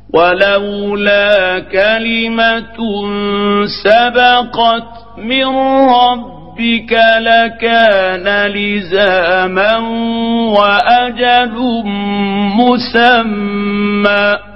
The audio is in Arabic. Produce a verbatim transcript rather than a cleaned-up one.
ولولا كلمة سبقت من ربك لكان لزاما وأجل مسمى